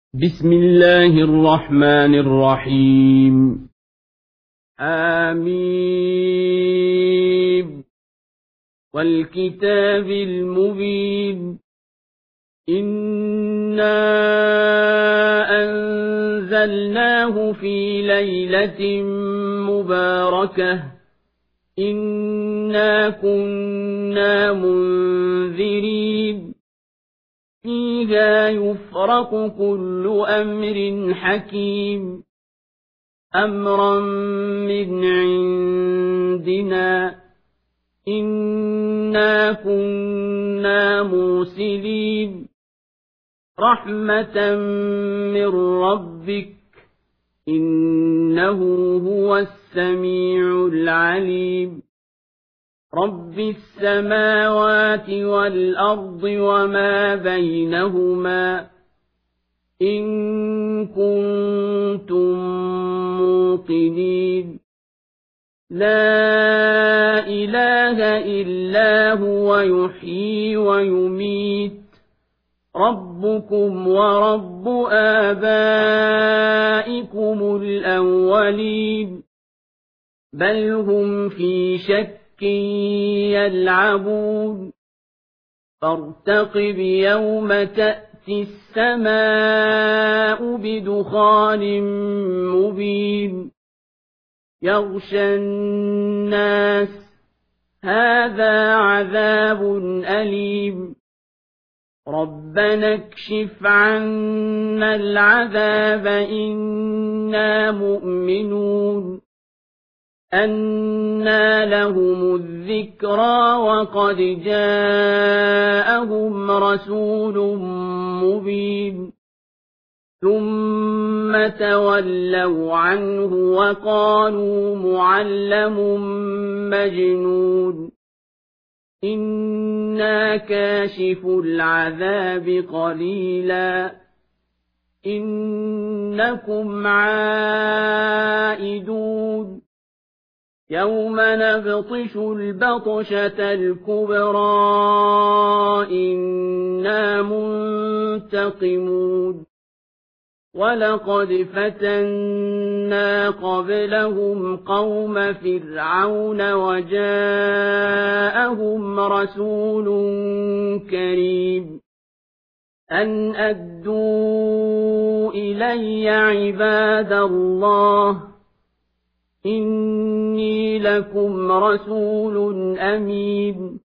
بسم الله الرحمن الرحيم. آمين. والكتاب المبين. إنا أنزلناه في ليلة مباركة إنا كنا منذرين فيها يفرق كل أمر حكيم أمرا من عندنا إنا كنا مرسلين رحمة من ربك إنه هو السميع العليم رب السماوات والأرض وما بينهما إن كنتم موقنين لا إله إلا هو يحيي ويميت ربكم ورب آبائكم الأولين بل هم في شك يلعبون فارتقب يوم تأتي السماء بدخان مبين يغشى الناس هذا عذاب أليم ربنا اكشف عنا العذاب إنا مؤمنون أنى لهم الذكرى وقد جاءهم رسول مبين ثم تولوا عنه وقالوا معلم مجنون إنا كاشف العذاب قليلا إنكم عائدون يوم نبطش البطشة الكبرى إنا منتقمون ولقد فتنا قبلهم قوم فرعون وجاءهم رسول كريم أن أدوا إلي عباد الله إني لكم رسول أمين